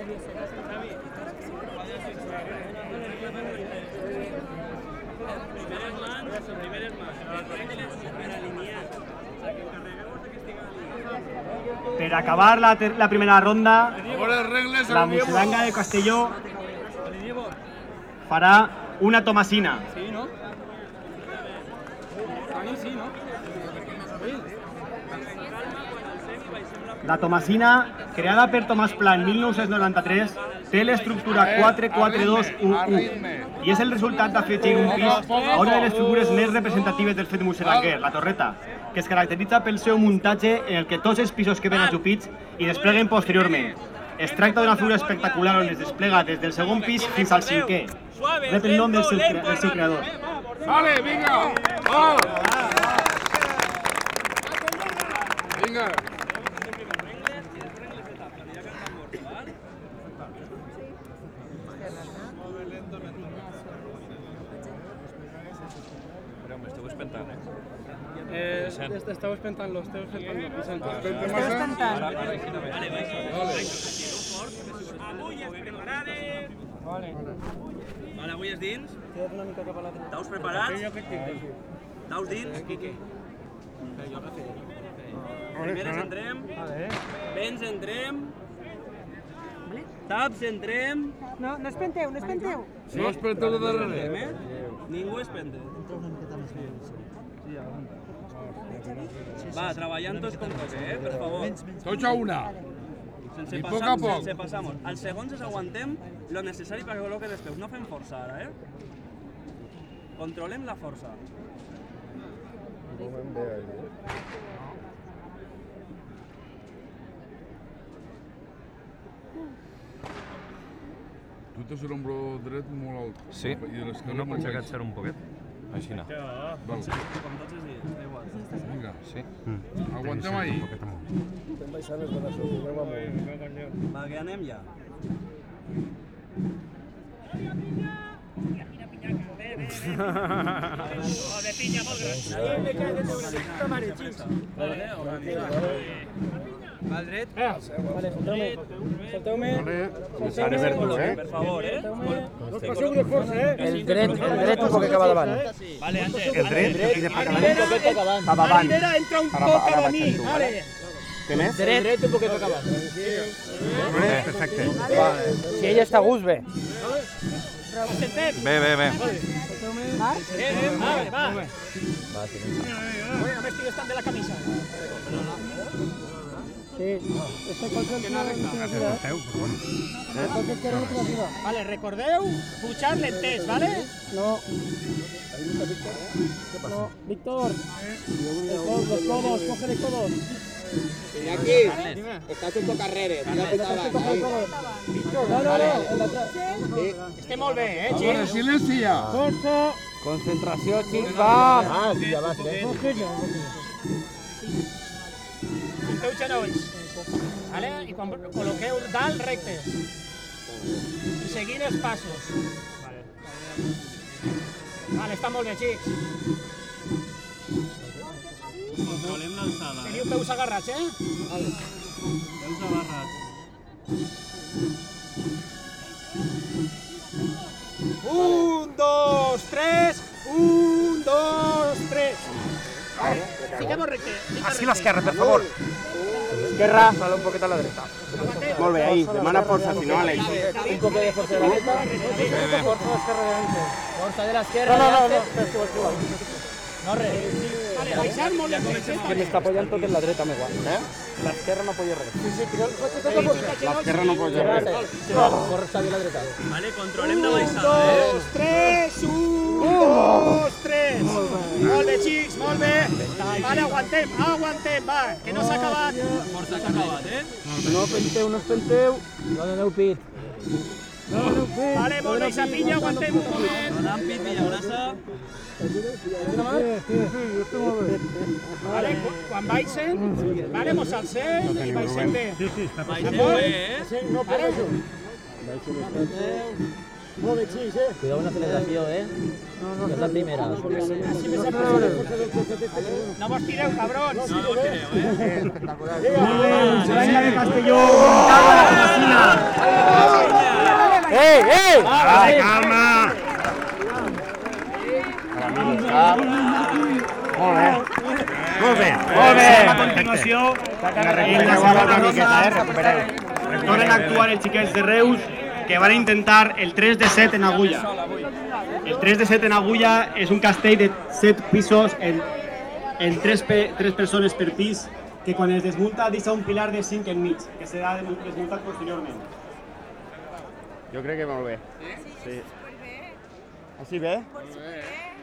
Primeres mans. Per alinear. Per acabar la primera ronda, la Musselanga de Castelló farà una tomasina. Sí, no? Sí, no? La tomasina, creada per Tomàs Pla en 1993, té l'estructura 4-4-2-1-1 i és el resultat d'afegir un pis a una de les figures més representatives del fet musseranguer, la torreta, que es caracteritza pel seu muntatge en el que tots els pisos queden ajupits i despleguen posteriorment. Es tracta d'una figura espectacular on es desplega des del segon pis fins al cinquè. Rep el nom del seu creador. Vale, vinga! Va! Vinga! M'esteu espentant, Esteu espentant-lo, esteu espentant-lo. Vale, avui és preparades. Vale, avui és dins. Daus preparats? Daus dins. Primeres entrem. Vents entrem. Taps entrem. No espenteu, no espenteu. No espenteu de darrere. Ningú espenta. Va, treballant tots com toca, per favor. Tots a una. Sense I passar, poc a poc. sense passar-nos. Els segons ens aguantem lo necessari perquè col·loquen els peus. No fem força ara, Controlem la força. Tu tens l'ombro dret molt alt. Sí, I de l'esquerra no molt pot baix. ser un poquet. Així no. Val. Com tots els dies, igual. Vinga, Sí. aguantem ahí. Un poquet amunt. Va, que anem ja. De pinya molt gran. Al dret. Solteu-me. Sare per tu, Per favor, No us passeu de força, El dret un poc cap davant. Vale, antes. El dret i de cap Cap Cap avant. entra un poc cap a mi. Vale. Què més? Dret un poquet cap davant. Perfecte. Si ella està a gust, bé. Bé. Va. No m'estic estant de la camisa. Vale, recordeu pujar l'entès, vale? No. Víctor. Los codos, cógele codos. Aquí, estàs un poc arrere. Tira pita abans. Estem molt bé, A veure, silenci ja. Concentració, xics, va. Sí, ja vas, Junteu genolls. Vale? I quan col·loqueu dalt recte. I seguint els passos. Vale, està molt bé, xics. Controlem l'alçada. Teniu peus agarrats, Peus agarrats. 1, 2, 3. 1, 2, 3. Fiquem-ho recte. Així l'esquerra, per favor. Esquerra, sale un poquet a la dreta. Molt bé, ahí. Demana força, si no, Àlex. Un poquet de força de la dreta. Força de l'esquerra delante. Força de l'esquerra delante. No, res. Vale, baixar molt lentets, Que m'està apoyant tot en la dreta, m'igual. L'esquerra no apoya res. L'esquerra no pot res. Força de la dreta. Vale, controlem la 1, baixada, 2, 3. 1, 2, 3. Molt bé, xics, molt bé. Vale, aguantem, va, que no s'ha acabat. Força que ha acabat, No espenteu. No doneu pit. Vale, molt bé, Sapinya, aguantem un moment. Donant pit i abraça. Vale, quan baixen, vale, mos alcem i baixem bé. Baixem bé, No parejo. Molt bé, xics, Cuidado con la celebración, No, es la primera. No vos tireu, cabrons. No vos tireu, Musaraña de Castelló, muntada a la Tomasina. Calma! Molt bé. A continuació, en la segona rosa, tornen a actuar els xiquets de Reus que van intentar el 3 de 7 en Agulla. El 3 de 7 en Agulla és un castell de 7 pisos en 3 persones per pis que quan es desmunta deixa un pilar de 5 enmig, que serà desmuntat posteriorment. Jo crec que molt bé. Sí. Així bé?